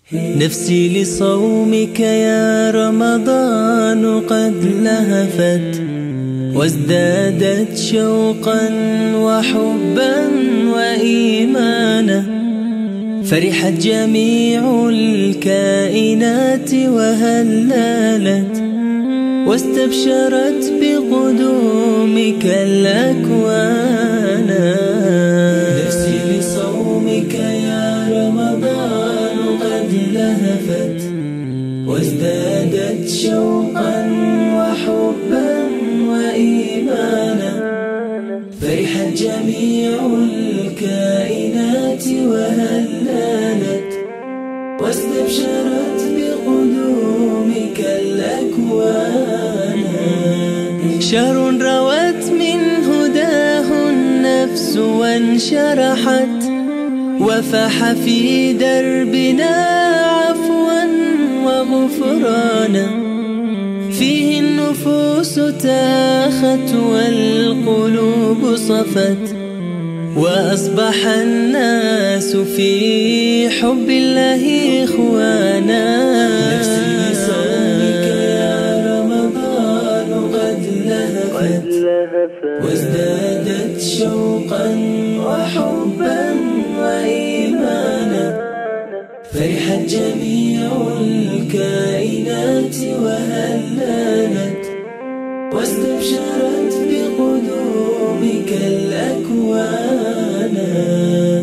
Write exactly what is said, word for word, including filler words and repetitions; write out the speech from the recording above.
نفسي لصومك يا رمضان قد لهفت وازدادت شوقا وحبا وإيمانا، فرحت جميع الكائنات وهللت واستبشرت بقدومك الأكوان. نفسي لصومك يا رمضان قد لهفت وازدادت شوقا وحبا وإيمانا، فرحت جميع الكائنات وهللت واستبشرت بقدومك الأكوان. شهر روت من هداه النفس وانشرحت وفاح في دربنا عفوا وغفرانا، فيه النفوس تاخت والقلوب صفت وأصبح الناس في حب الله إخوانا. نفسي لصومك يا رمضان قد لهفت وازدادت شوقا وحبا وإيمانا، فرحت جميع الكائنات وهللت واستبشرت بقدومك الأكوان.